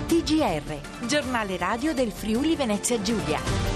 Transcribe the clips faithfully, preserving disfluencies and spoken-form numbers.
T G R, giornale radio del Friuli Venezia Giulia.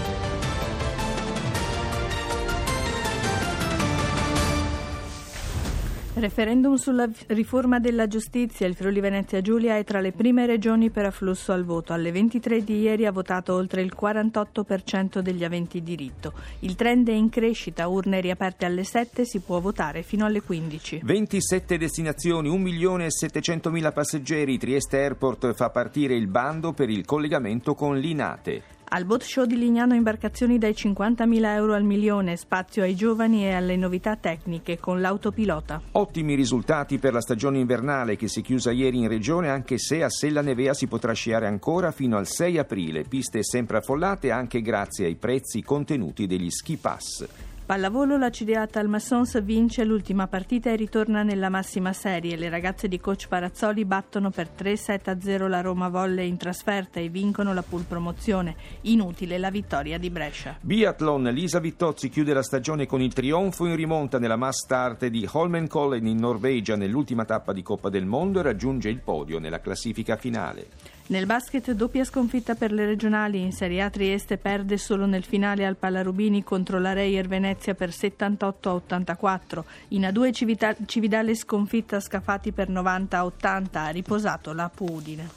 Referendum sulla riforma della giustizia. Il Friuli Venezia Giulia è tra le prime regioni per afflusso al voto. Alle ventitré di ieri ha votato oltre il quarantotto per cento degli aventi diritto. Il trend è in crescita, urne riaperte alle sette, si può votare fino alle quindici. ventisette destinazioni, un milione e settecentomila passeggeri. Trieste Airport fa partire il bando per il collegamento con l'Inate. Al boat show di Lignano imbarcazioni dai cinquantamila euro al milione, spazio ai giovani e alle novità tecniche con l'autopilota. Ottimi risultati per la stagione invernale che si è chiusa ieri in regione, anche se a Sella Nevea si potrà sciare ancora fino al sei aprile. Piste sempre affollate anche grazie ai prezzi contenuti degli ski pass. Pallavolo, la C D A Talmassons vince l'ultima partita e ritorna nella massima serie. Le ragazze di coach Parazzoli battono per tre sette a zero la Roma Volley in trasferta e vincono la pool promozione. Inutile la vittoria di Brescia. Biathlon, Lisa Vittozzi chiude la stagione con il trionfo in rimonta nella mass start di Holmenkollen in Norvegia nell'ultima tappa di Coppa del Mondo e raggiunge il podio nella classifica finale. Nel basket doppia sconfitta per le regionali. In Serie A Trieste perde solo nel finale al Pallarubini contro la Reyer Venezia per settantotto a ottantaquattro. In A due Civita- Cividale sconfitta Scafati per novanta a ottanta. Ha riposato la Udine.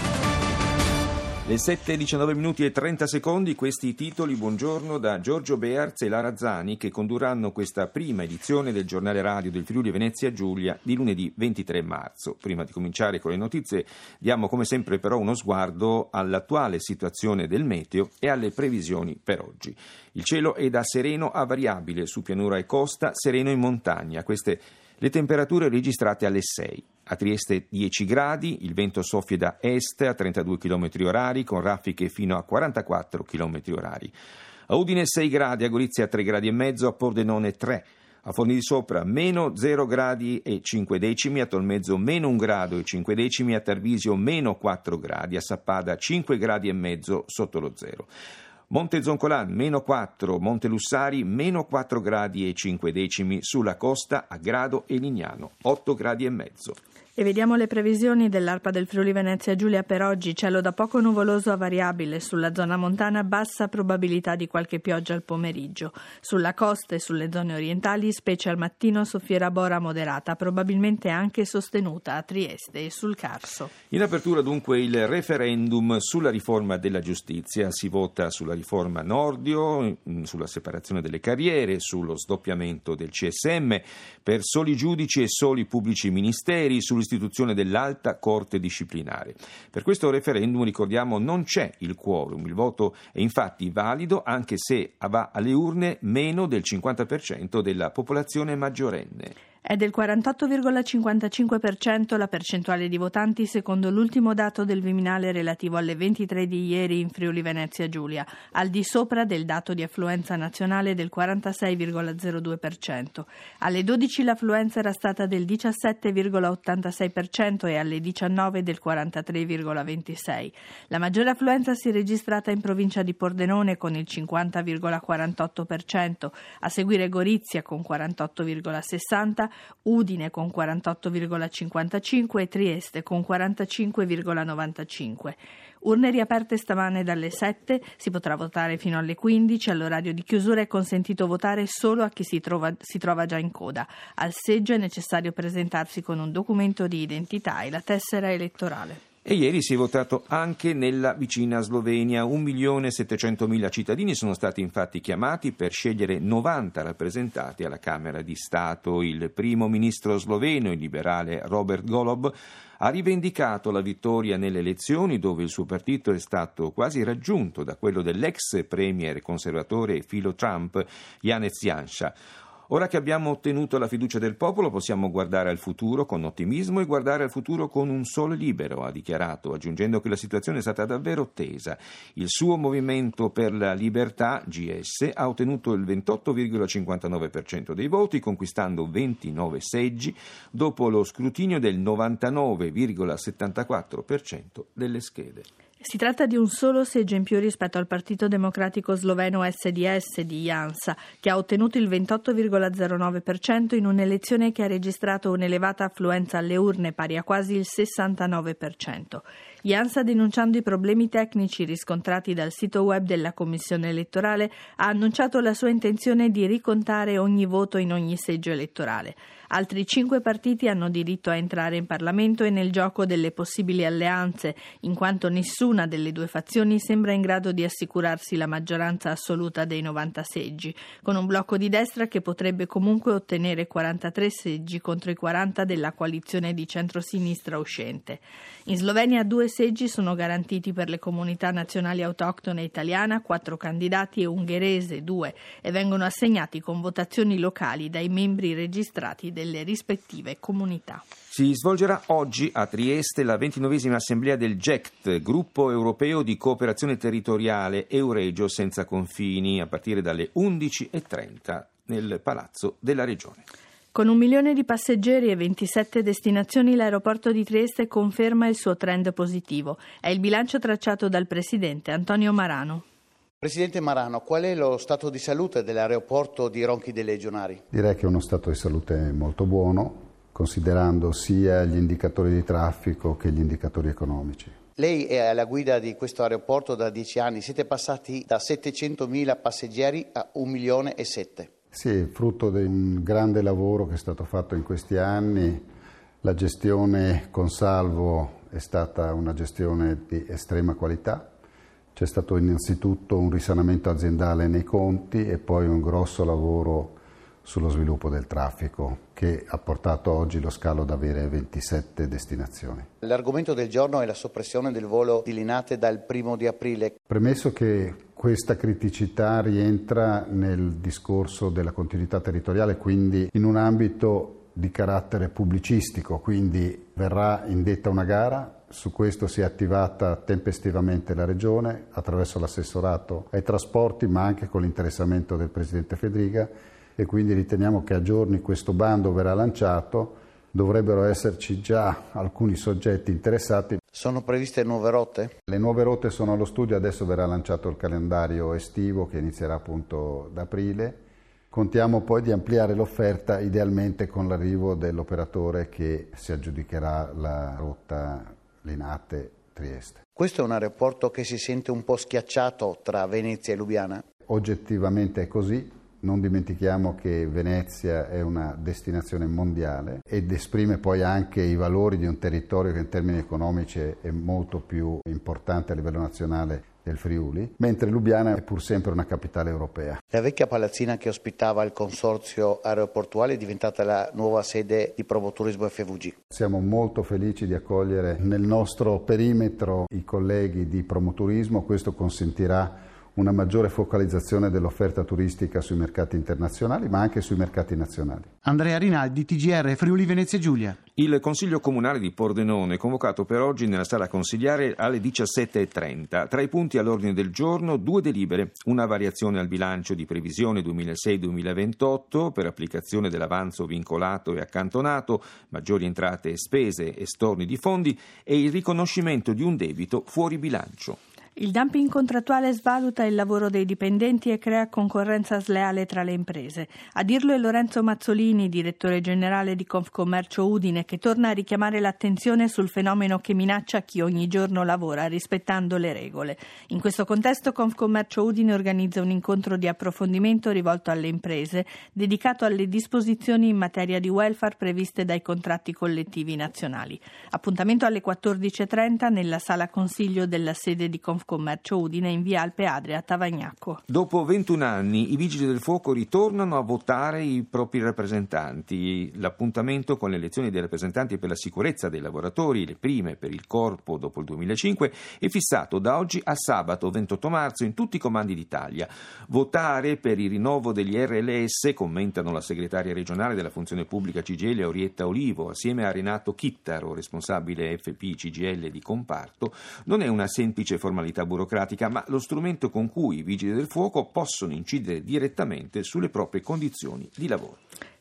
Le sette e diciannove minuti e trenta secondi, questi i titoli. Buongiorno da Giorgio Bearz e Lara Zani che condurranno questa prima edizione del giornale radio del Friuli Venezia Giulia di lunedì ventitré marzo. Prima di cominciare con le notizie diamo come sempre però uno sguardo all'attuale situazione del meteo e alle previsioni per oggi. Il cielo è da sereno a variabile su pianura e costa, sereno in montagna. Queste le temperature registrate alle sei. A Trieste dieci gradi, il vento soffia da est a trentadue chilometri orari con raffiche fino a quarantaquattro chilometri orari. A Udine sei gradi, a Gorizia tre gradi e mezzo, a Pordenone tre. A Forni di Sopra meno zero gradi e cinque decimi, a Tolmezzo meno un grado e cinque decimi, a Tarvisio meno quattro gradi, a Sappada cinque gradi e mezzo sotto lo zero. Monte Zoncolan meno quattro, Monte Lussari meno quattro gradi e cinque decimi, sulla costa a Grado e Lignano otto gradi e mezzo. E vediamo le previsioni dell'ARPA del Friuli Venezia Giulia per oggi. Cielo da poco nuvoloso a variabile, sulla zona montana bassa probabilità di qualche pioggia al pomeriggio. Sulla costa e sulle zone orientali, specie al mattino, soffierà bora moderata, probabilmente anche sostenuta a Trieste e sul Carso. In apertura dunque il referendum sulla riforma della giustizia. Si vota sulla riforma Nordio, sulla separazione delle carriere, sullo sdoppiamento del C S M, per soli giudici e soli pubblici ministeri, sul istituzione dell'alta corte disciplinare. Per questo referendum, ricordiamo, non c'è il quorum. Il voto è infatti valido anche se va alle urne meno del cinquanta per cento della popolazione maggiorenne. È del quarantotto virgola cinquantacinque per cento la percentuale di votanti secondo l'ultimo dato del Viminale relativo alle ventitré di ieri in Friuli Venezia Giulia, al di sopra del dato di affluenza nazionale del quarantasei virgola zero due per cento. Alle dodici l'affluenza era stata del diciassette virgola ottantasei per cento e alle diciannove del quarantatré virgola ventisei per cento. La maggiore affluenza si è registrata in provincia di Pordenone con il cinquanta virgola quarantotto per cento, a seguire Gorizia con quarantotto virgola sessanta per cento, Udine con quarantotto virgola cinquantacinque e Trieste con quarantacinque virgola novantacinque. Urne riaperte stamane dalle sette, si potrà votare fino alle quindici, all'orario di chiusura è consentito votare solo a chi si trova, si trova già in coda. Al seggio è necessario presentarsi con un documento di identità e la tessera elettorale. E ieri si è votato anche nella vicina Slovenia. un milione e settecentomila cittadini sono stati infatti chiamati per scegliere novanta rappresentanti alla Camera di Stato. Il primo ministro sloveno, il liberale Robert Golob, ha rivendicato la vittoria nelle elezioni dove il suo partito è stato quasi raggiunto da quello dell'ex premier conservatore e filo Trump, Janez Janša. Ora che abbiamo ottenuto la fiducia del popolo possiamo guardare al futuro con ottimismo e guardare al futuro con un sole libero, ha dichiarato, aggiungendo che la situazione è stata davvero tesa. Il suo movimento per la libertà, G S, ha ottenuto il ventotto virgola cinquantanove per cento dei voti, conquistando ventinove seggi, dopo lo scrutinio del novantanove virgola settantaquattro per cento delle schede. Si tratta di un solo seggio in più rispetto al Partito Democratico Sloveno S D S di Janša, che ha ottenuto il ventotto virgola zero nove per cento in un'elezione che ha registrato un'elevata affluenza alle urne pari a quasi il sessantanove per cento. Janša, denunciando i problemi tecnici riscontrati dal sito web della Commissione elettorale, ha annunciato la sua intenzione di ricontare ogni voto in ogni seggio elettorale. Altri cinque partiti hanno diritto a entrare in Parlamento e nel gioco delle possibili alleanze, in quanto nessuna delle due fazioni sembra in grado di assicurarsi la maggioranza assoluta dei novanta seggi, con un blocco di destra che potrebbe comunque ottenere quarantatré seggi contro i quaranta della coalizione di centrosinistra uscente. In Slovenia due seggi sono garantiti per le comunità nazionali autoctone italiana, quattro candidati, e ungherese due, e vengono assegnati con votazioni locali dai membri registrati delle rispettive comunità. Si svolgerà oggi a Trieste la ventinovesima assemblea del G E C T, Gruppo Europeo di Cooperazione Territoriale Euregio Senza Confini, a partire dalle undici e trenta nel Palazzo della Regione. Con un milione di passeggeri e ventisette destinazioni, l'aeroporto di Trieste conferma il suo trend positivo. È il bilancio tracciato dal presidente Antonio Marano. Presidente Marano, qual è lo stato di salute dell'aeroporto di Ronchi dei Legionari? Direi che è uno stato di salute molto buono, considerando sia gli indicatori di traffico che gli indicatori economici. Lei è alla guida di questo aeroporto da dieci anni, siete passati da settecentomila passeggeri a un milione e sette. Sì, frutto di un grande lavoro che è stato fatto in questi anni. La gestione con Salvo è stata una gestione di estrema qualità. C'è stato innanzitutto un risanamento aziendale nei conti e poi un grosso lavoro sullo sviluppo del traffico che ha portato oggi lo scalo ad avere ventisette destinazioni. L'argomento del giorno è la soppressione del volo di Linate dal primo di aprile. Premesso che questa criticità rientra nel discorso della continuità territoriale, quindi in un ambito di carattere pubblicistico, quindi verrà indetta una gara. Su questo si è attivata tempestivamente la Regione attraverso l'assessorato ai trasporti, ma anche con l'interessamento del Presidente Fedriga, e quindi riteniamo che a giorni questo bando verrà lanciato. Dovrebbero esserci già alcuni soggetti interessati. Sono previste nuove rotte? Le nuove rotte sono allo studio, adesso verrà lanciato il calendario estivo che inizierà appunto da aprile. Contiamo poi di ampliare l'offerta, idealmente con l'arrivo dell'operatore che si aggiudicherà la rotta Linate-Trieste. Questo è un aeroporto che si sente un po' schiacciato tra Venezia e Lubiana? Oggettivamente è così. Non dimentichiamo che Venezia è una destinazione mondiale ed esprime poi anche i valori di un territorio che in termini economici è molto più importante a livello nazionale del Friuli, mentre Lubiana è pur sempre una capitale europea. La vecchia palazzina che ospitava il consorzio aeroportuale è diventata la nuova sede di Promoturismo F V G. Siamo molto felici di accogliere nel nostro perimetro i colleghi di Promoturismo. Questo consentirà una maggiore focalizzazione dell'offerta turistica sui mercati internazionali, ma anche sui mercati nazionali. Andrea Rinaldi, T G R, Friuli Venezia Giulia. Il Consiglio Comunale di Pordenone è convocato per oggi nella sala consiliare alle diciassette e trenta. Tra i punti all'ordine del giorno, due delibere. Una variazione al bilancio di previsione duemilasei duemilaventotto per applicazione dell'avanzo vincolato e accantonato, maggiori entrate e spese e storni di fondi, e il riconoscimento di un debito fuori bilancio. Il dumping contrattuale svaluta il lavoro dei dipendenti e crea concorrenza sleale tra le imprese. A dirlo è Lorenzo Mazzolini, direttore generale di Confcommercio Udine, che torna a richiamare l'attenzione sul fenomeno che minaccia chi ogni giorno lavora rispettando le regole. In questo contesto Confcommercio Udine organizza un incontro di approfondimento rivolto alle imprese, dedicato alle disposizioni in materia di welfare previste dai contratti collettivi nazionali. Appuntamento alle quattordici e trenta nella sala consiglio della sede di Confcommercio Commercio Udine in via Alpe Adria a Tavagnacco. Dopo ventuno anni i Vigili del Fuoco ritornano a votare i propri rappresentanti. L'appuntamento con le elezioni dei rappresentanti per la sicurezza dei lavoratori, le prime per il corpo dopo il duemilacinque, è fissato da oggi a sabato ventotto marzo in tutti i comandi d'Italia. Votare per il rinnovo degli R L S, commentano la segretaria regionale della funzione pubblica C G I L Orietta Olivo assieme a Renato Chittaro, responsabile F P C G I L di comparto, non è una semplice formalità burocratica, ma lo strumento con cui i Vigili del Fuoco possono incidere direttamente sulle proprie condizioni di lavoro.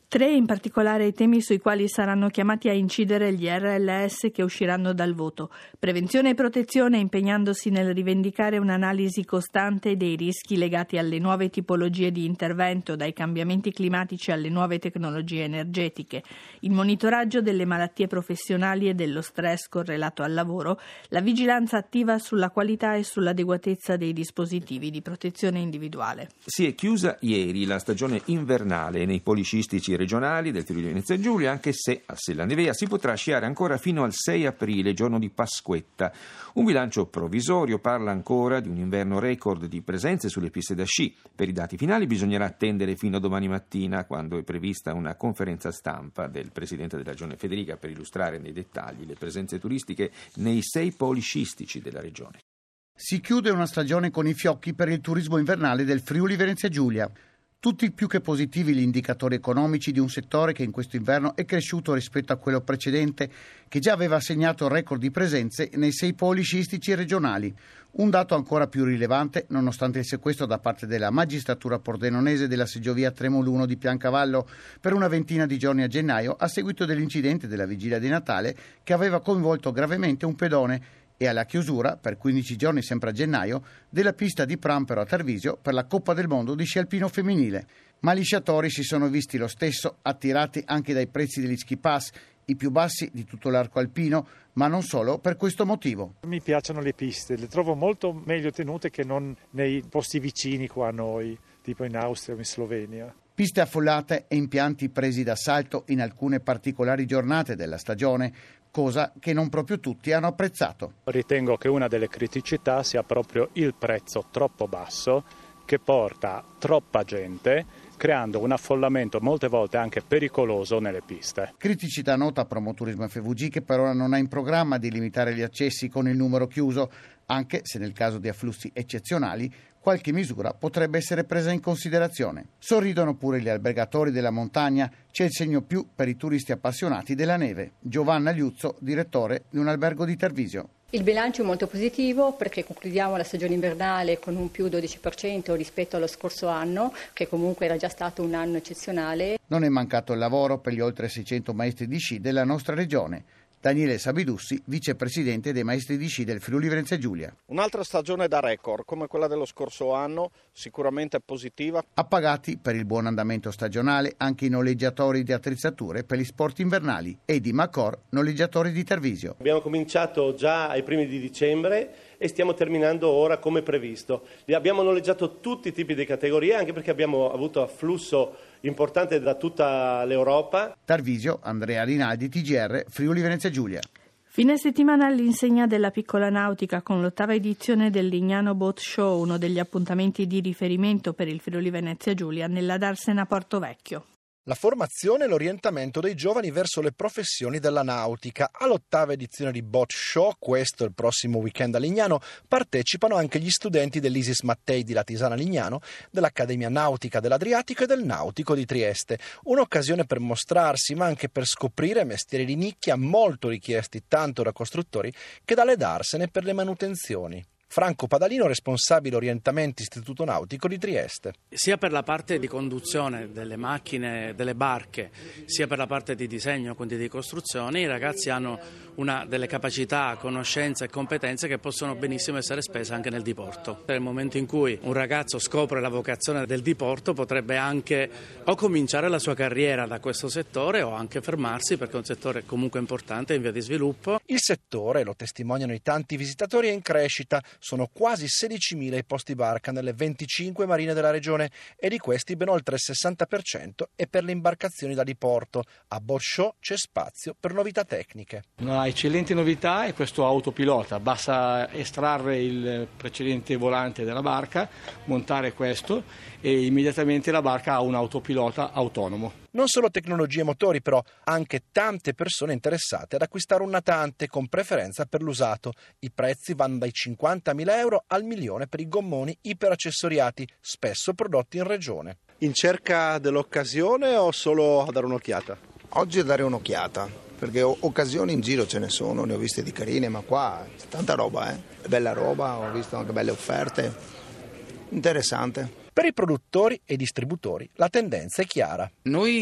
Tre in particolare i temi sui quali saranno chiamati a incidere gli erre elle esse che usciranno dal voto. Prevenzione e protezione, impegnandosi nel rivendicare un'analisi costante dei rischi legati alle nuove tipologie di intervento, dai cambiamenti climatici alle nuove tecnologie energetiche, il monitoraggio delle malattie professionali e dello stress correlato al lavoro, la vigilanza attiva sulla qualità e sull'adeguatezza dei dispositivi di protezione individuale. Si è chiusa ieri la stagione invernale nei poliscistici regionali del Friuli Venezia Giulia, anche se a Sella Nevea si potrà sciare ancora fino al sei aprile, giorno di Pasquetta. Un bilancio provvisorio parla ancora di un inverno record di presenze sulle piste da sci. Per i dati finali bisognerà attendere fino a domani mattina, quando è prevista una conferenza stampa del Presidente della Regione Federica per illustrare nei dettagli le presenze turistiche nei sei poli scistici della regione. Si chiude una stagione con i fiocchi per il turismo invernale del Friuli Venezia Giulia. Tutti più che positivi gli indicatori economici di un settore che in questo inverno è cresciuto rispetto a quello precedente, che già aveva segnato record di presenze nei sei poli sciistici regionali. Un dato ancora più rilevante, nonostante il sequestro da parte della magistratura pordenonese della seggiovia Tremoluno di Piancavallo per una ventina di giorni a gennaio, a seguito dell'incidente della vigilia di Natale che aveva coinvolto gravemente un pedone, e alla chiusura, per quindici giorni sempre a gennaio, della pista di Prampero a Tarvisio per la Coppa del Mondo di sci alpino femminile. Ma gli sciatori si sono visti lo stesso, attirati anche dai prezzi degli ski pass, i più bassi di tutto l'arco alpino, ma non solo per questo motivo. Mi piacciono le piste, le trovo molto meglio tenute che non nei posti vicini qua a noi, tipo in Austria o in Slovenia. Piste affollate e impianti presi d'assalto in alcune particolari giornate della stagione, cosa che non proprio tutti hanno apprezzato. Ritengo che una delle criticità sia proprio il prezzo troppo basso che porta troppa gente, creando un affollamento molte volte anche pericoloso nelle piste. Criticità nota a Promoturismo F V G, che per ora non ha in programma di limitare gli accessi con il numero chiuso, anche se nel caso di afflussi eccezionali qualche misura potrebbe essere presa in considerazione. Sorridono pure gli albergatori della montagna, c'è il segno più per i turisti appassionati della neve. Giovanna Liuzzo, direttore di un albergo di Tarvisio. Il bilancio è molto positivo perché concludiamo la stagione invernale con un più dodici per cento rispetto allo scorso anno, che comunque era già stato un anno eccezionale. Non è mancato il lavoro per gli oltre seicento maestri di sci della nostra regione. Daniele Sabidussi, vicepresidente dei maestri di sci del Friuli Venezia Giulia. Un'altra stagione da record, come quella dello scorso anno, sicuramente positiva. Appagati per il buon andamento stagionale anche i noleggiatori di attrezzature per gli sport invernali e di Macor, noleggiatori di Tarvisio. Abbiamo cominciato già ai primi di dicembre e stiamo terminando ora come previsto. Abbiamo noleggiato tutti i tipi di categorie, anche perché abbiamo avuto afflusso importante da tutta l'Europa. Tarvisio, Andrea Rinaldi, T G R, Friuli Venezia Giulia. Fine settimana all'insegna della piccola nautica con l'ottava edizione del Lignano Boat Show, uno degli appuntamenti di riferimento per il Friuli Venezia Giulia nella Darsena Porto Vecchio. La formazione e l'orientamento dei giovani verso le professioni della nautica. All'ottava edizione di Boat Show, questo il prossimo weekend a Lignano, partecipano anche gli studenti dell'Isis Mattei di Latisana Lignano, dell'Accademia Nautica dell'Adriatico e del Nautico di Trieste. Un'occasione per mostrarsi, ma anche per scoprire mestieri di nicchia molto richiesti tanto da costruttori che dalle darsene per le manutenzioni. Franco Padalino, responsabile orientamento Istituto Nautico di Trieste. Sia per la parte di conduzione delle macchine, delle barche, sia per la parte di disegno, quindi di costruzione, i ragazzi hanno una delle capacità, conoscenze e competenze che possono benissimo essere spese anche nel diporto. Nel momento in cui un ragazzo scopre la vocazione del diporto, potrebbe anche o cominciare la sua carriera da questo settore o anche fermarsi, perché è un settore comunque importante in via di sviluppo. Il settore, lo testimoniano i tanti visitatori, è in crescita. Sono quasi sedicimila i posti barca nelle venticinque marine della regione e di questi ben oltre il sessanta per cento è per le imbarcazioni da diporto. A Boat Show c'è spazio per novità tecniche. Una eccellente novità è questo autopilota, basta estrarre il precedente volante della barca, montare questo e immediatamente la barca ha un autopilota autonomo. Non solo tecnologie e motori, però, anche tante persone interessate ad acquistare un natante con preferenza per l'usato. I prezzi vanno dai cinquantamila euro al milione per i gommoni iperaccessoriati, spesso prodotti in regione. In cerca dell'occasione o solo a dare un'occhiata? Oggi a dare un'occhiata, perché occasioni in giro ce ne sono, ne ho viste di carine, ma qua c'è tanta roba, eh? Bella roba, ho visto anche belle offerte, interessante. Per i produttori e distributori la tendenza è chiara. Noi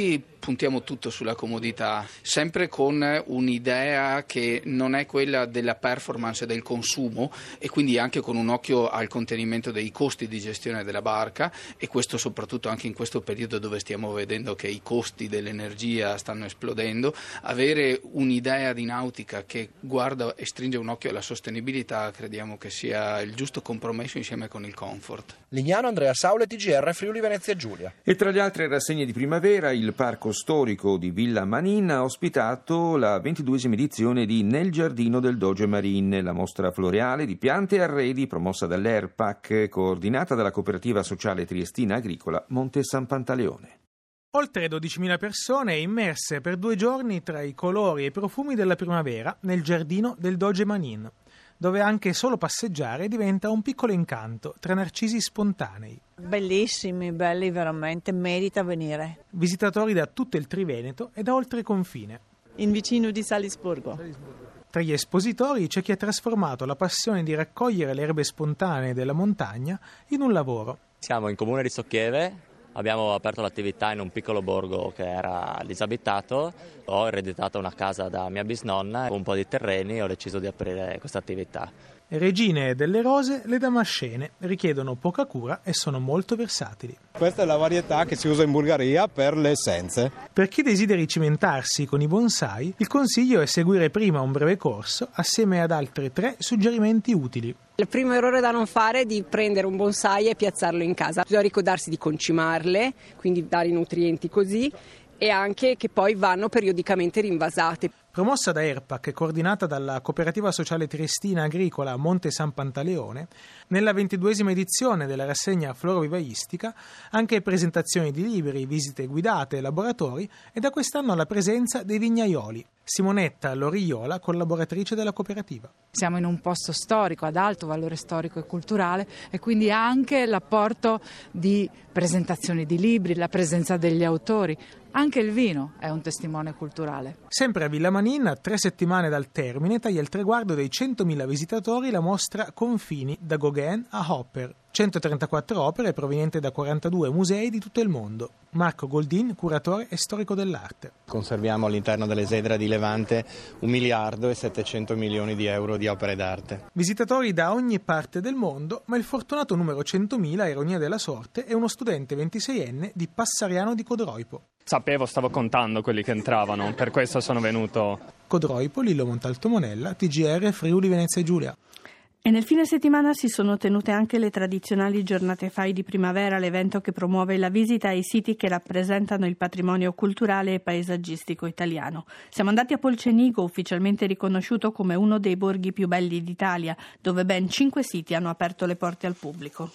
puntiamo tutto sulla comodità, sempre con un'idea che non è quella della performance del consumo e quindi anche con un occhio al contenimento dei costi di gestione della barca, e questo soprattutto anche in questo periodo dove stiamo vedendo che i costi dell'energia stanno esplodendo. Avere un'idea di nautica che guarda e stringe un occhio alla sostenibilità crediamo che sia il giusto compromesso insieme con il comfort. Lignano, Andrea Saule, T G R Friuli Venezia Giulia. E tra le altre rassegne di primavera, il Parco Storico di Villa Manin ha ospitato la ventiduesima edizione di Nel Giardino del Doge Marin, la mostra floreale di piante e arredi promossa dall'ERPAC, coordinata dalla cooperativa sociale triestina agricola Monte San Pantaleone. Oltre dodicimila persone immerse per due giorni tra i colori e i profumi della primavera nel giardino del Doge Manin, dove anche solo passeggiare diventa un piccolo incanto tra narcisi spontanei. Bellissimi, belli veramente, merita venire. Visitatori da tutto il Triveneto e da oltre confine. In vicino di Salisburgo. Tra gli espositori c'è chi ha trasformato la passione di raccogliere le erbe spontanee della montagna in un lavoro. Siamo in comune di Socchieve. Abbiamo aperto l'attività in un piccolo borgo che era disabitato, ho ereditato una casa da mia bisnonna, un po' di terreni e ho deciso di aprire questa attività. Regine delle rose, le damascene, richiedono poca cura e sono molto versatili. Questa è la varietà che si usa in Bulgaria per le essenze. Per chi desideri cimentarsi con i bonsai, il consiglio è seguire prima un breve corso assieme ad altri tre suggerimenti utili. Il primo errore da non fare è di prendere un bonsai e piazzarlo in casa. Bisogna ricordarsi di concimarle, quindi dare i nutrienti così, e anche che poi vanno periodicamente rinvasate. Promossa da ERPAC e coordinata dalla cooperativa sociale triestina agricola Monte San Pantaleone, nella ventiduesima edizione della rassegna florovivaistica anche presentazioni di libri, visite guidate, laboratori e da quest'anno la presenza dei vignaioli. Simonetta Loriola, collaboratrice della cooperativa. Siamo in un posto storico ad alto valore storico e culturale e quindi anche l'apporto di presentazioni di libri, la presenza degli autori. Anche il vino è un testimone culturale. Sempre a Villa Manin, a tre settimane dal termine, taglia il traguardo dei centomila visitatori la mostra Confini, da Gauguin a Hopper. centotrentaquattro opere provenienti da quarantadue musei di tutto il mondo. Marco Goldin, curatore e storico dell'arte. Conserviamo all'interno dell'esedra di Levante un miliardo e settecento milioni di euro di opere d'arte. Visitatori da ogni parte del mondo, ma il fortunato numero centomila, ironia della sorte, è uno studente ventiseienne di Passariano di Codroipo. Sapevo, stavo contando quelli che entravano, per questo sono venuto. Codroipo, Lillo Montalto Monella, T G R Friuli Venezia Giulia. E nel fine settimana si sono tenute anche le tradizionali giornate Fai di primavera, l'evento che promuove la visita ai siti che rappresentano il patrimonio culturale e paesaggistico italiano. Siamo andati a Polcenigo, ufficialmente riconosciuto come uno dei borghi più belli d'Italia, dove ben cinque siti hanno aperto le porte al pubblico.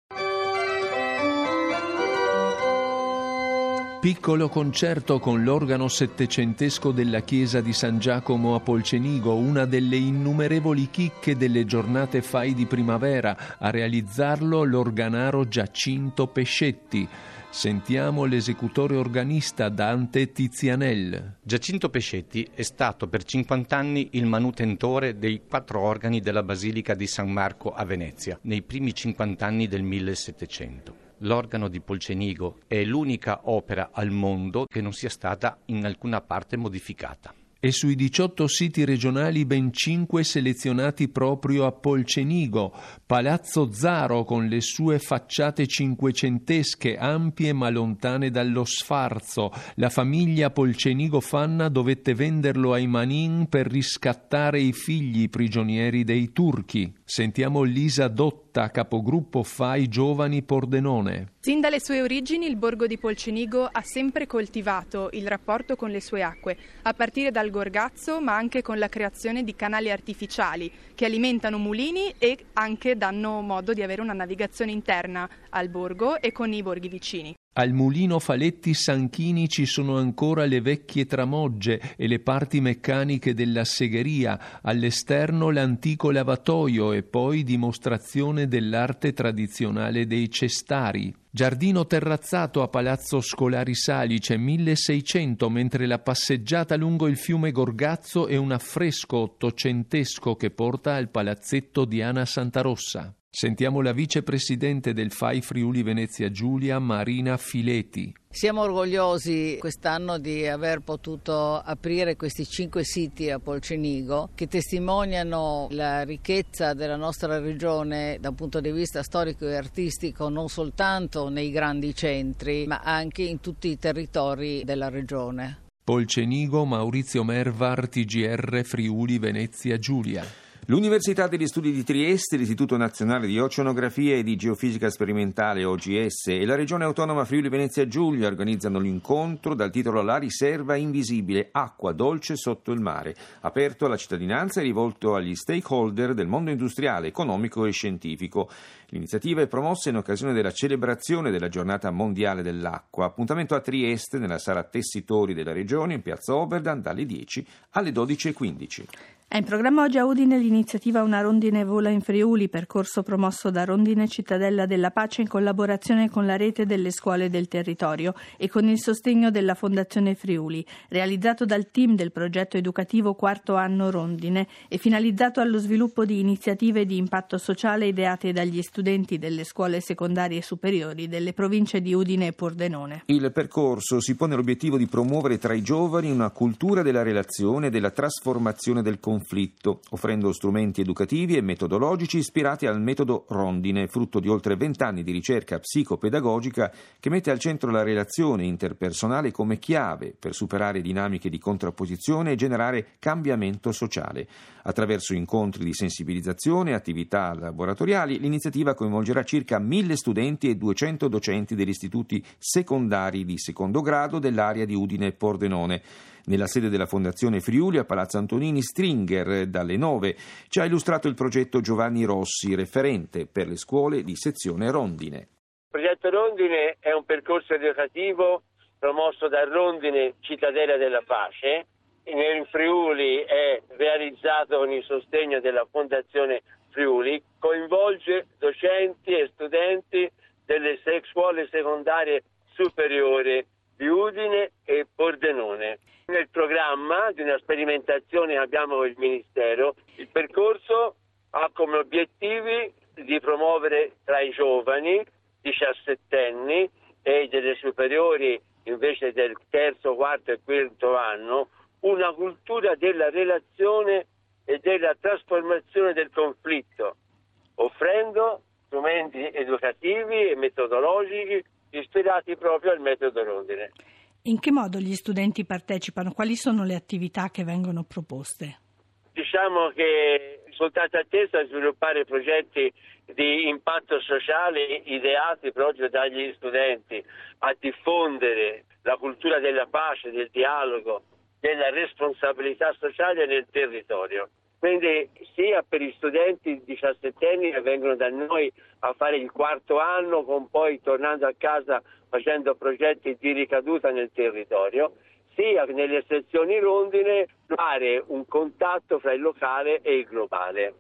Piccolo concerto con l'organo settecentesco della chiesa di San Giacomo a Polcenigo, una delle innumerevoli chicche delle giornate Fai di primavera. A realizzarlo l'organaro Giacinto Pescetti. Sentiamo l'esecutore organista Dante Tizianel. Giacinto Pescetti è stato per cinquanta anni il manutentore dei quattro organi della Basilica di San Marco a Venezia, nei primi cinquanta anni del millesettecento. L'organo di Polcenigo è l'unica opera al mondo che non sia stata in alcuna parte modificata. E sui diciotto siti regionali ben cinque selezionati proprio a Polcenigo. Palazzo Zaro con le sue facciate cinquecentesche, ampie ma lontane dallo sfarzo. La famiglia Polcenigo Fanna dovette venderlo ai Manin per riscattare i figli prigionieri dei turchi. Sentiamo Lisa Dotta, capogruppo Fai Giovani Pordenone. Sin dalle sue origini il borgo di Polcenigo ha sempre coltivato il rapporto con le sue acque, a partire dal Gorgazzo, ma anche con la creazione di canali artificiali che alimentano mulini e anche danno modo di avere una navigazione interna al borgo e con i borghi vicini. Al mulino Faletti Sanchini ci sono ancora le vecchie tramogge e le parti meccaniche della segheria, all'esterno l'antico lavatoio e poi dimostrazione dell'arte tradizionale dei cestari. Giardino terrazzato a Palazzo Scolari Salice, milleseicento, mentre la passeggiata lungo il fiume Gorgazzo è un affresco ottocentesco che porta al palazzetto Diana Santarossa. Sentiamo la vicepresidente del F A I Friuli Venezia Giulia, Marina Fileti. Siamo orgogliosi quest'anno di aver potuto aprire questi cinque siti a Polcenigo che testimoniano la ricchezza della nostra regione da un punto di vista storico e artistico, non soltanto nei grandi centri, ma anche in tutti i territori della regione. Polcenigo, Maurizio Mervar, T G R Friuli Venezia Giulia. L'Università degli Studi di Trieste, l'Istituto Nazionale di Oceanografia e di Geofisica Sperimentale O G S e la Regione Autonoma Friuli Venezia Giulia organizzano l'incontro dal titolo La riserva invisibile, acqua dolce sotto il mare, aperto alla cittadinanza e rivolto agli stakeholder del mondo industriale, economico e scientifico. L'iniziativa è promossa in occasione della celebrazione della Giornata Mondiale dell'Acqua. Appuntamento a Trieste, nella sala Tessitori della Regione, in piazza Oberdan, dalle dieci alle dodici e quindici. È in programma oggi a Udine l'iniziativa Una rondine vola in Friuli, percorso promosso da Rondine Cittadella della Pace in collaborazione con la rete delle scuole del territorio e con il sostegno della Fondazione Friuli, realizzato dal team del progetto educativo Quarto Anno Rondine e finalizzato allo sviluppo di iniziative di impatto sociale ideate dagli studenti delle scuole secondarie superiori delle province di Udine e Pordenone. Il percorso si pone l'obiettivo di promuovere tra i giovani una cultura della relazione e della trasformazione del conflitto, offrendo strumenti educativi e metodologici ispirati al metodo Rondine, frutto di oltre vent'anni di ricerca psicopedagogica che mette al centro la relazione interpersonale come chiave per superare dinamiche di contrapposizione e generare cambiamento sociale. Attraverso incontri di sensibilizzazione e attività laboratoriali, l'iniziativa coinvolgerà circa mille studenti e duecento docenti degli istituti secondari di secondo grado dell'area di Udine e Pordenone. Nella sede della Fondazione Friuli a Palazzo Antonini, Stringer, dalle nove, ci ha illustrato il progetto Giovanni Rossi, referente per le scuole di sezione Rondine. Il progetto Rondine è un percorso educativo promosso da Rondine Cittadella della Pace. In Friuli è realizzato con il sostegno della Fondazione Friuli, coinvolge docenti e studenti delle scuole secondarie superiori di Udine e Pordenone. Nel programma di una sperimentazione che abbiamo con il Ministero, il percorso ha come obiettivi di promuovere tra i giovani diciassettenni e delle superiori invece del terzo, quarto e quinto anno una cultura della relazione e della trasformazione del conflitto, offrendo strumenti educativi e metodologici ispirati proprio al metodo Rondine. In che modo gli studenti partecipano? Quali sono le attività che vengono proposte? Diciamo che il risultato atteso è sviluppare progetti di impatto sociale ideati proprio dagli studenti, a diffondere la cultura della pace, del dialogo, della responsabilità sociale nel territorio. Quindi sia per gli studenti diciassettenni che vengono da noi a fare il quarto anno, con poi tornando a casa facendo progetti di ricaduta nel territorio, sia nelle sezioni Rondine fare un contatto fra il locale e il globale.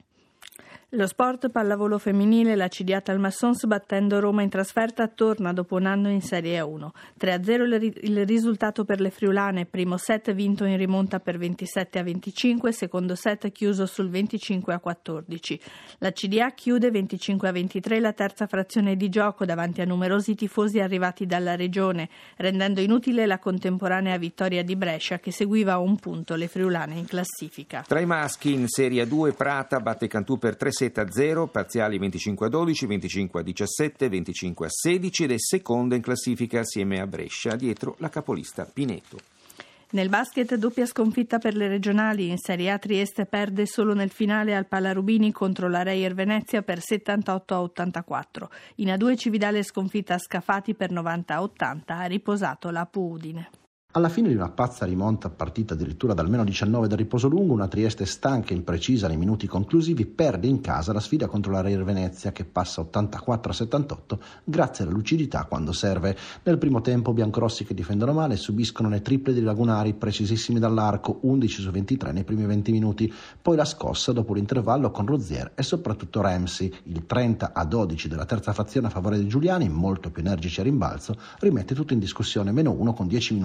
Lo sport pallavolo femminile, la C D A Talmassons battendo Roma in trasferta torna dopo un anno in Serie A uno. tre a zero il risultato per le friulane, primo set vinto in rimonta per ventisette a venticinque, secondo set chiuso sul venticinque a quattordici. La C D A chiude venticinque a ventitré la terza frazione di gioco davanti a numerosi tifosi arrivati dalla regione, rendendo inutile la contemporanea vittoria di Brescia che seguiva a un punto le friulane in classifica. Tra i maschi in Serie A due Prata batte Cantù per tre sette a zero, parziali venticinque a dodici, venticinque a diciassette, venticinque a sedici ed è seconda in classifica assieme a Brescia, dietro la capolista Pineto. Nel basket doppia sconfitta per le regionali. In Serie A Trieste perde solo nel finale al Palarubini contro la Reyer Venezia per settantotto a ottantaquattro. In A due Cividale sconfitta a Scafati per novanta a ottanta, ha riposato la Apu Udine. Alla fine di una pazza rimonta partita addirittura da almeno diciannove del riposo lungo, una Trieste stanca e imprecisa nei minuti conclusivi perde in casa la sfida contro la Reyer Venezia che passa ottantaquattro a settantotto grazie alla lucidità quando serve. Nel primo tempo biancorossi che difendono male subiscono le triple dei lagunari precisissimi dall'arco, undici su ventitré nei primi venti minuti, poi la scossa dopo l'intervallo con Rozier e soprattutto Ramsey. Il trenta a dodici della terza frazione a favore dei giuliani, molto più energici a rimbalzo, rimette tutto in discussione, meno uno con dieci minuti da giocare.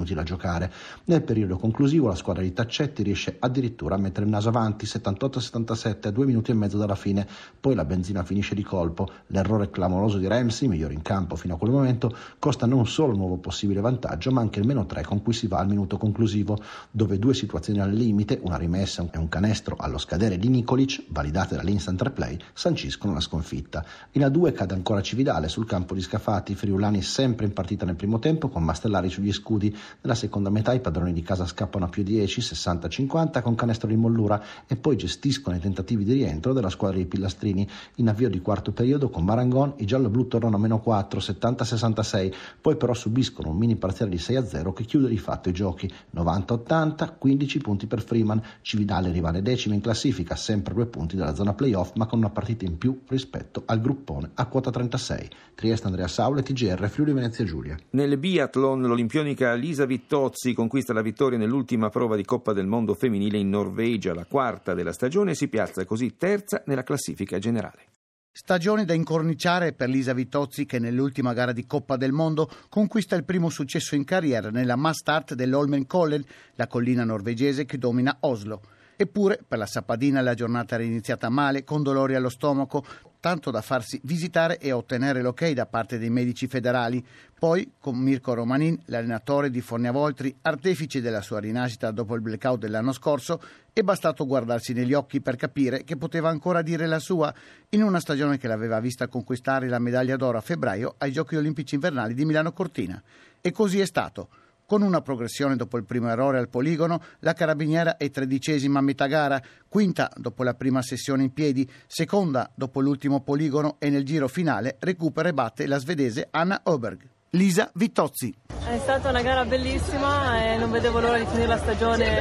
giocare. Nel periodo conclusivo la squadra di Taccetti riesce addirittura a mettere il naso avanti, settantotto a settantasette, a due minuti e mezzo dalla fine. Poi la benzina finisce di colpo. L'errore clamoroso di Ramsey, migliore in campo fino a quel momento, costa non solo il nuovo possibile vantaggio, ma anche il meno tre con cui si va al minuto conclusivo, dove due situazioni al limite, una rimessa e un canestro allo scadere di Nikolic, validate dall'instant replay, sanciscono la sconfitta. In A due cade ancora Cividale sul campo di Scafati, friulani sempre in partita nel primo tempo con Mastellari sugli scudi. Nella seconda metà i padroni di casa scappano a più dieci, sessanta a cinquanta con canestro di Mollura e poi gestiscono i tentativi di rientro della squadra di Pillastrini. In avvio di quarto periodo con Marangon i giallo-blu tornano a meno quattro, settanta a sessantasei, poi però subiscono un mini parziale di sei a zero che chiude di fatto i giochi. novanta a ottanta, quindici punti per Freeman. Cividale rimane decimo in classifica, sempre due punti dalla zona playoff, ma con una partita in più rispetto al gruppone a quota trentasei. Trieste Andrea Saule, T G R Friuli Venezia Giulia. Nel biathlon l'olimpionica Lisa Vittozzi conquista la vittoria nell'ultima prova di Coppa del Mondo femminile in Norvegia, la quarta della stagione, e si piazza così terza nella classifica generale. Stagione da incorniciare per Lisa Vittozzi che nell'ultima gara di Coppa del Mondo conquista il primo successo in carriera nella Mass Start dell'Holmenkollen, la collina norvegese che domina Oslo. Eppure per la sappadina la giornata era iniziata male, con dolori allo stomaco, tanto da farsi visitare e ottenere l'ok da parte dei medici federali. Poi, con Mirko Romanin, l'allenatore di Forniavoltri, artefice della sua rinascita dopo il blackout dell'anno scorso, è bastato guardarsi negli occhi per capire che poteva ancora dire la sua in una stagione che l'aveva vista conquistare la medaglia d'oro a febbraio ai Giochi Olimpici Invernali di Milano Cortina. E così è stato. Con una progressione dopo il primo errore al poligono, la carabiniera è tredicesima a metà gara, quinta dopo la prima sessione in piedi, seconda dopo l'ultimo poligono e nel giro finale recupera e batte la svedese Anna Öberg. Lisa Vittozzi. È stata una gara bellissima e non vedevo l'ora di finire la stagione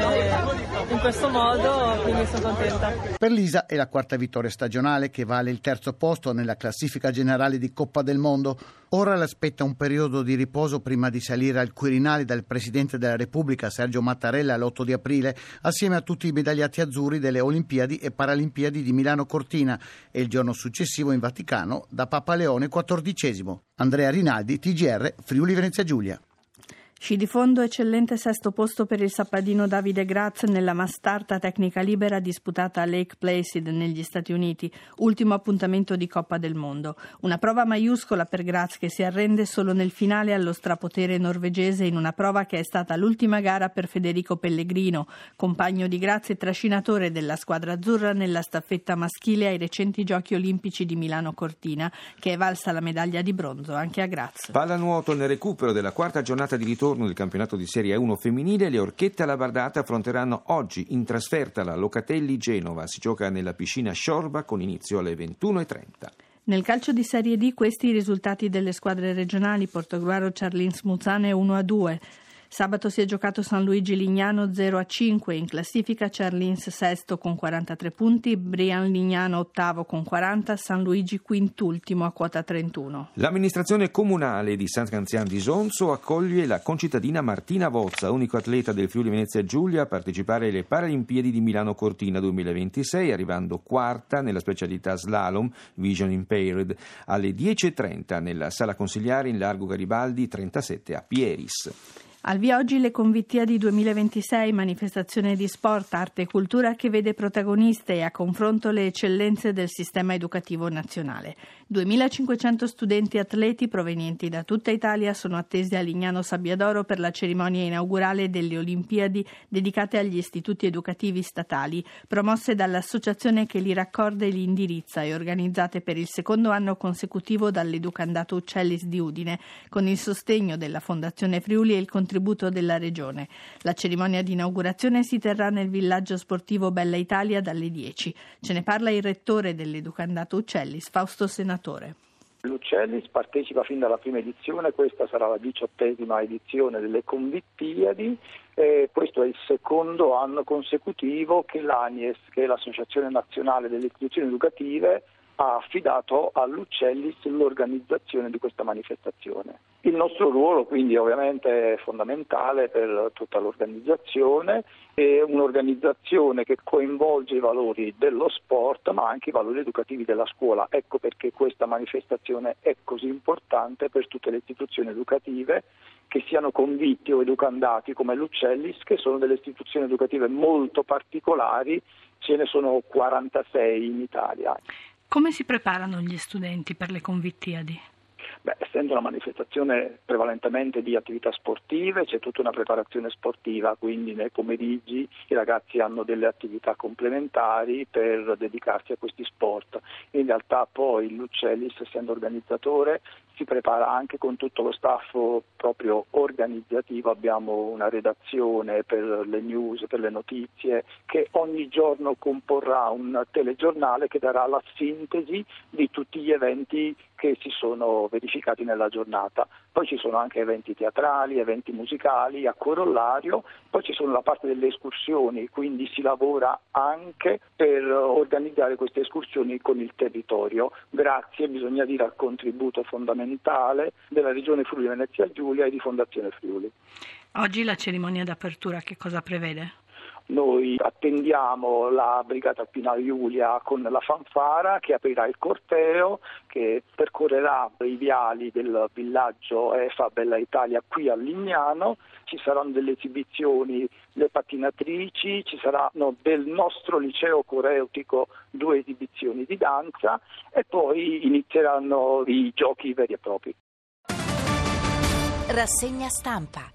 in questo modo, quindi sono contenta. Per Lisa è la quarta vittoria stagionale che vale il terzo posto nella classifica generale di Coppa del Mondo. Ora le aspetta un periodo di riposo prima di salire al Quirinale dal Presidente della Repubblica Sergio Mattarella l'otto di aprile, assieme a tutti i medagliati azzurri delle Olimpiadi e Paralimpiadi di Milano Cortina, e il giorno successivo in Vaticano da Papa Leone quattordicesimo. Andrea Rinaldi, T G R Friuli Venezia Giulia. Sci di fondo, eccellente sesto posto per il sappadino Davide Graz nella Mastarta tecnica libera disputata a Lake Placid negli Stati Uniti, ultimo appuntamento di Coppa del Mondo. Una prova maiuscola per Graz che si arrende solo nel finale allo strapotere norvegese in una prova che è stata l'ultima gara per Federico Pellegrino, compagno di Graz e trascinatore della squadra azzurra nella staffetta maschile ai recenti Giochi Olimpici di Milano Cortina, che è valsa la medaglia di bronzo anche a Graz. Pallanuoto nel recupero della quarta giornata di ritorno del campionato di Serie uno femminile, le Orchette alla Bardata affronteranno oggi in trasferta la Locatelli Genova. Si gioca nella piscina Sciorba con inizio alle ventuno e trenta. Nel calcio di Serie D questi i risultati delle squadre regionali: Portogruaro Ciarlins Muzzane uno a due. Sabato si è giocato San Luigi Lignano zero a cinque, in classifica Ciarlins sesto con quarantatré punti, Brian Lignano ottavo con quaranta, San Luigi quintultimo a quota trentuno. L'amministrazione comunale di San Canzian di Sonzo accoglie la concittadina Martina Vozza, unico atleta del Friuli Venezia Giulia a partecipare alle Paralimpiadi di Milano Cortina duemilaventisei, arrivando quarta nella specialità slalom Vision Impaired alle dieci e trenta nella sala consigliare in Largo Garibaldi trentasette a Pieris. Al via oggi le Convittiadi duemilaventisei, manifestazione di sport, arte e cultura che vede protagoniste e a confronto le eccellenze del sistema educativo nazionale. duemilacinquecento studenti atleti provenienti da tutta Italia sono attesi a Lignano Sabbiadoro per la cerimonia inaugurale delle Olimpiadi dedicate agli istituti educativi statali, promosse dall'associazione che li raccorda e li indirizza e organizzate per il secondo anno consecutivo dall'Educandato Uccellis di Udine, con il sostegno della Fondazione Friuli e il contributo della Regione. La cerimonia di inaugurazione si terrà nel villaggio sportivo Bella Italia dalle dieci. Ce ne parla il rettore dell'Educandato Uccellis, Fausto Senatore. L'Uccellis partecipa fin dalla prima edizione, questa sarà la diciottesima edizione delle Convittiadi, e questo è il secondo anno consecutivo che l'ANIES, che è l'Associazione Nazionale delle Istituzioni Educative, ha affidato all'Uccellis l'organizzazione di questa manifestazione. Il nostro ruolo quindi ovviamente è fondamentale per tutta l'organizzazione, è un'organizzazione che coinvolge i valori dello sport ma anche i valori educativi della scuola. Ecco perché questa manifestazione è così importante per tutte le istituzioni educative, che siano convitti o educandati come l'Uccellis, che sono delle istituzioni educative molto particolari, ce ne sono quarantasei in Italia. Come si preparano gli studenti per le Convittiadi? Beh, essendo una manifestazione prevalentemente di attività sportive, c'è tutta una preparazione sportiva, quindi nei pomeriggi i ragazzi hanno delle attività complementari per dedicarsi a questi sport. In realtà poi l'Uccellis, essendo organizzatore, si prepara anche con tutto lo staff proprio organizzativo. Abbiamo una redazione per le news, per le notizie, che ogni giorno comporrà un telegiornale che darà la sintesi di tutti gli eventi che si sono verificati nella giornata. Poi ci sono anche eventi teatrali, eventi musicali a corollario, poi ci sono la parte delle escursioni, quindi si lavora anche per organizzare queste escursioni con il territorio, grazie, bisogna dire, al contributo fondamentale della Regione Friuli Venezia Giulia e di Fondazione Friuli. Oggi la cerimonia d'apertura che cosa prevede? Noi attendiamo la Brigata Alpina Giulia con la fanfara che aprirà il corteo, che percorrerà i viali del villaggio E F A Bella Italia qui a Lignano. Ci saranno delle esibizioni, le pattinatrici, ci saranno del nostro liceo coreutico due esibizioni di danza e poi inizieranno i giochi veri e propri. Rassegna stampa.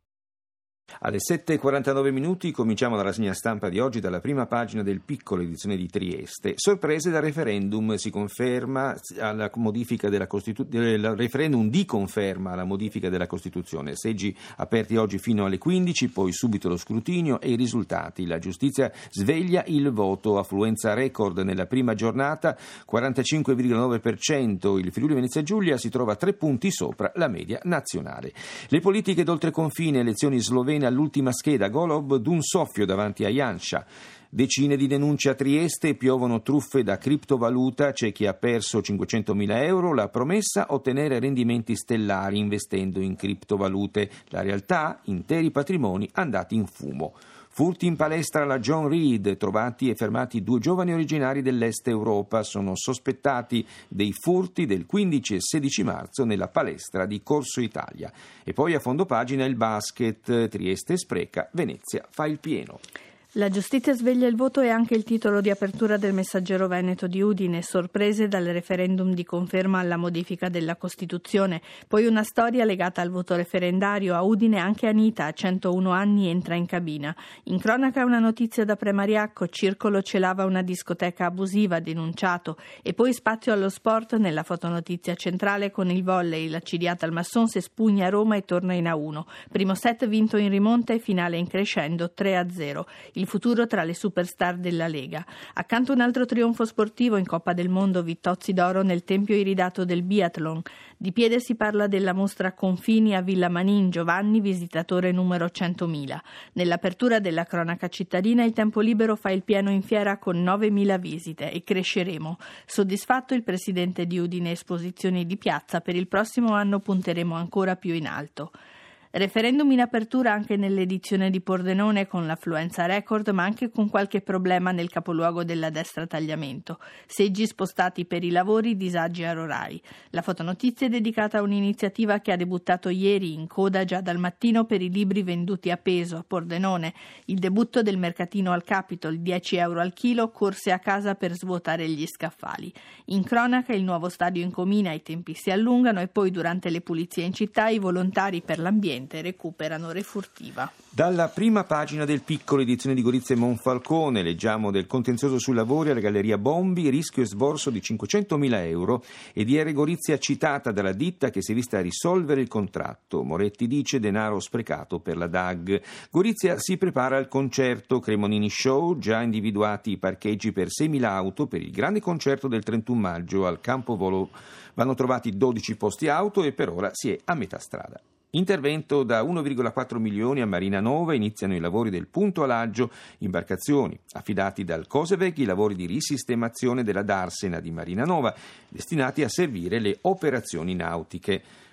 Alle sette e quarantanove minuti cominciamo la rassegna stampa di oggi dalla prima pagina del Piccolo, edizione di Trieste. Sorprese dal referendum, si conferma alla modifica della Costituzione, il referendum di conferma alla modifica della Costituzione. Seggi aperti oggi fino alle quindici, poi subito lo scrutinio e i risultati. La giustizia sveglia il voto, affluenza record nella prima giornata, quarantacinque virgola nove per cento. Il Friuli Venezia Giulia si trova tre punti sopra la media nazionale. Le politiche d'oltreconfine, elezioni slovene all'ultima scheda, Golob d'un soffio davanti a Janša. Decine di denunce a Trieste, piovono truffe da criptovaluta, c'è chi ha perso cinquecentomila euro, la promessa ottenere rendimenti stellari investendo in criptovalute. La realtà, interi patrimoni andati in fumo. Furti in palestra alla John Reed, trovati e fermati due giovani originari dell'Est Europa, sono sospettati dei furti del quindici e sedici marzo nella palestra di Corso Italia. E poi a fondo pagina il basket, Trieste spreca, Venezia fa il pieno. La giustizia sveglia il voto è anche il titolo di apertura del Messaggero Veneto di Udine, sorprese dal referendum di conferma alla modifica della Costituzione. Poi una storia legata al voto referendario. A Udine anche Anita, a centouno anni, entra in cabina. In cronaca una notizia da Premariacco, circolo celava una discoteca abusiva, denunciato. E poi spazio allo sport nella fotonotizia centrale con il volley. La Ciriata al Masson si spugna a Roma e torna in A uno. Primo set vinto in rimonta e finale in crescendo tre a zero. Il futuro tra le superstar della Lega. Accanto un altro trionfo sportivo in Coppa del Mondo, Vittozzi d'oro nel tempio iridato del biathlon. Di piede si parla della mostra Confini a Villa Manin, Giovanni visitatore numero centomila. Nell'apertura della cronaca cittadina il Tempo Libero fa il pieno in fiera con novemila visite e cresceremo. Soddisfatto il presidente di Udine Esposizioni di Piazza, per il prossimo anno punteremo ancora più in alto. Referendum in apertura anche nell'edizione di Pordenone con l'affluenza record, ma anche con qualche problema nel capoluogo della destra Tagliamento. Seggi spostati per i lavori, disagi a Rorai. La fotonotizia è dedicata a un'iniziativa che ha debuttato ieri, in coda già dal mattino per i libri venduti a peso a Pordenone. Il debutto del mercatino al Capitol, dieci euro al chilo, corse a casa per svuotare gli scaffali. In cronaca il nuovo stadio incomina, i tempi si allungano e poi durante le pulizie in città i volontari per l'ambiente recuperano refurtiva. Dalla prima pagina del Piccolo, edizione di Gorizia e Monfalcone, leggiamo del contenzioso sui lavori alla Galleria Bombi, rischio e sborso di cinquecentomila euro, e di R. Gorizia citata dalla ditta che si è vista risolvere il contratto. Moretti dice denaro sprecato per la D A G. Gorizia si prepara al concerto Cremonini Show, già individuati i parcheggi per seimila auto per il grande concerto del trentuno maggio al Campo Volo. Vanno trovati dodici posti auto e per ora si è a metà strada. Intervento da uno virgola quattro milioni a Marinanova, iniziano i lavori del punto alaggio, imbarcazioni affidati dal Cosevec, i lavori di risistemazione della darsena di Marinanova, destinati a servire le operazioni nautiche.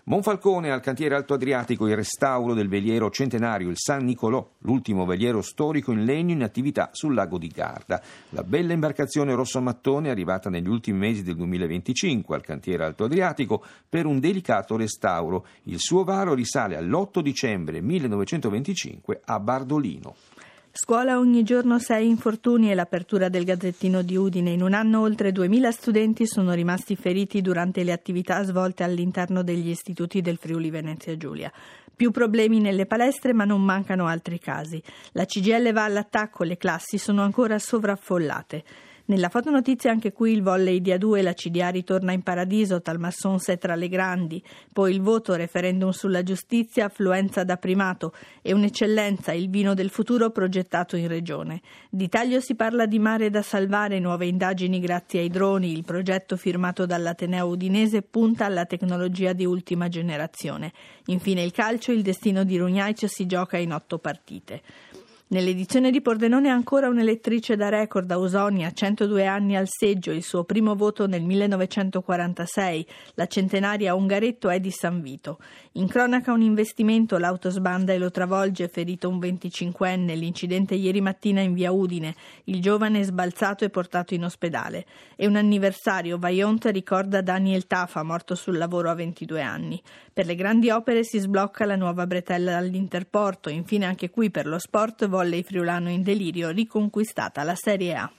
Monfalcone, al cantiere Alto Adriatico, il restauro del veliero centenario, il San Nicolò, l'ultimo veliero storico in legno in attività sul lago di Garda. La bella imbarcazione Rosso Mattone è arrivata negli ultimi mesi del duemilaventicinque al cantiere Alto Adriatico per un delicato restauro. Il suo varo risale all'otto dicembre millenovecentoventicinque a Bardolino. Scuola ogni giorno sei infortuni e l'apertura del Gazzettino di Udine. In un anno oltre duemila studenti sono rimasti feriti durante le attività svolte all'interno degli istituti del Friuli Venezia Giulia. Più problemi nelle palestre, ma non mancano altri casi. La C G I L va all'attacco, le classi sono ancora sovraffollate. Nella fotonotizia anche qui il volley di A due, la C D A ritorna in paradiso, Talmassons è tra le grandi, poi il voto, referendum sulla giustizia, affluenza da primato e un'eccellenza, il vino del futuro progettato in regione. Di taglio si parla di mare da salvare, nuove indagini grazie ai droni, il progetto firmato dall'Ateneo Udinese punta alla tecnologia di ultima generazione. Infine il calcio, il destino di Runjaic si gioca in otto partite. Nell'edizione di Pordenone ancora un'elettrice da record, Ausonia, centodue anni al seggio, il suo primo voto nel millenovecentoquarantasei, la centenaria Ungaretto è di San Vito. In cronaca un investimento, l'auto sbanda e lo travolge, ferito un venticinquenne, l'incidente ieri mattina in via Udine, il giovane è sbalzato e portato in ospedale. E un anniversario, Vaillant ricorda Daniel Tafa, morto sul lavoro a ventidue anni. Per le grandi opere si sblocca la nuova bretella all'Interporto, infine anche qui per lo sport volley friulano in delirio, riconquistata la Serie A.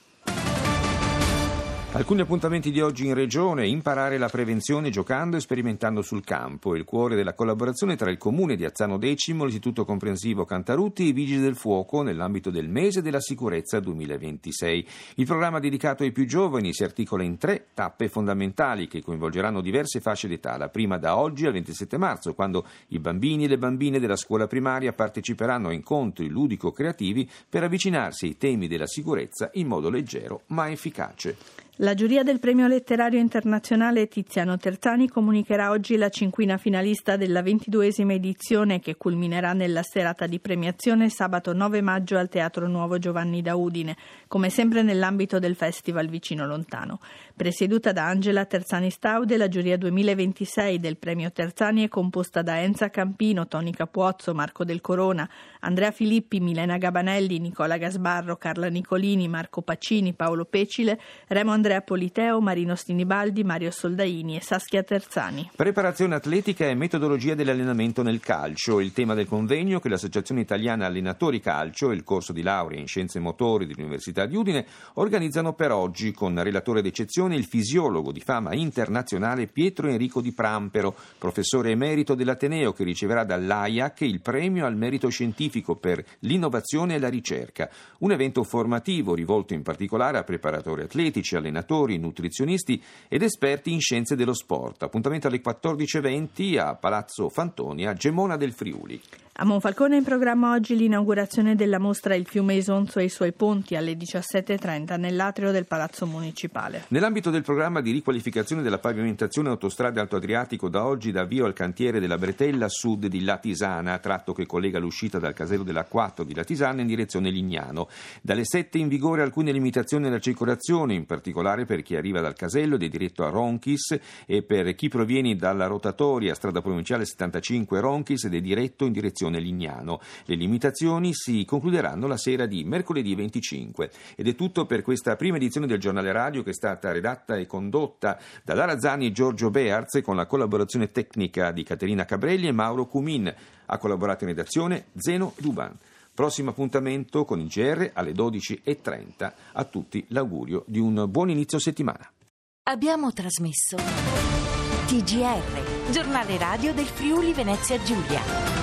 Alcuni appuntamenti di oggi in regione: imparare la prevenzione giocando e sperimentando sul campo, il cuore della collaborazione tra il comune di Azzano Decimo, l'Istituto Comprensivo Cantarutti e i Vigili del Fuoco nell'ambito del Mese della Sicurezza duemilaventisei. Il programma dedicato ai più giovani si articola in tre tappe fondamentali che coinvolgeranno diverse fasce d'età, la prima da oggi al ventisette marzo, quando i bambini e le bambine della scuola primaria parteciperanno a incontri ludico-creativi per avvicinarsi ai temi della sicurezza in modo leggero ma efficace. La giuria del premio letterario internazionale Tiziano Terzani comunicherà oggi la cinquina finalista della ventiduesima edizione, che culminerà nella serata di premiazione sabato nove maggio al Teatro Nuovo Giovanni da Udine, come sempre nell'ambito del Festival Vicino Lontano. Presieduta da Angela Terzani Staude, la giuria duemilaventisei del premio Terzani è composta da Enza Campino, Toni Capuozzo, Marco Del Corona, Andrea Filippi, Milena Gabanelli, Nicola Gasbarro, Carla Nicolini, Marco Pacini, Paolo Pecile, Remo Andrea Politeo, Marino Stinibaldi, Mario Soldaini e Saskia Terzani. Preparazione atletica e metodologia dell'allenamento nel calcio, il tema del convegno che l'Associazione Italiana Allenatori Calcio e il corso di laurea in Scienze Motori dell'Università di Udine organizzano per oggi, con relatore d'eccezione il fisiologo di fama internazionale Pietro Enrico Di Prampero, professore emerito dell'Ateneo, che riceverà dall'A I A C il premio al merito scientifico per l'innovazione e la ricerca. Un evento formativo rivolto in particolare a preparatori atletici, allenatori, nutrizionisti ed esperti in scienze dello sport. Appuntamento alle quattordici e venti a Palazzo Fantonia, Gemona del Friuli. A Monfalcone è in programma oggi l'inaugurazione della mostra Il fiume Isonzo e i suoi ponti alle diciassette e trenta nell'atrio del Palazzo Municipale. Nell'ambito del programma di riqualificazione della pavimentazione autostrade Alto Adriatico, da oggi dà avvio al cantiere della bretella sud di Latisana, tratto che collega l'uscita dal casello della quattro di Latisana in direzione Lignano. Dalle sette in vigore alcune limitazioni alla circolazione, in particolare per chi arriva dal casello ed è diretto a Ronchis e per chi proviene dalla rotatoria strada provinciale settantacinque Ronchis ed è diretto in direzione Lignano. Le limitazioni si concluderanno la sera di mercoledì venticinque. Ed è tutto per questa prima edizione del Giornale Radio, che è stata redatta e condotta da Lara Zani e Giorgio Bearz con la collaborazione tecnica di Caterina Cabrelli e Mauro Cumin. Ha collaborato in redazione Zeno Duban. Prossimo appuntamento con il G R alle dodici e trenta. A tutti l'augurio di un buon inizio settimana. Abbiamo trasmesso T G R, Giornale Radio del Friuli Venezia Giulia.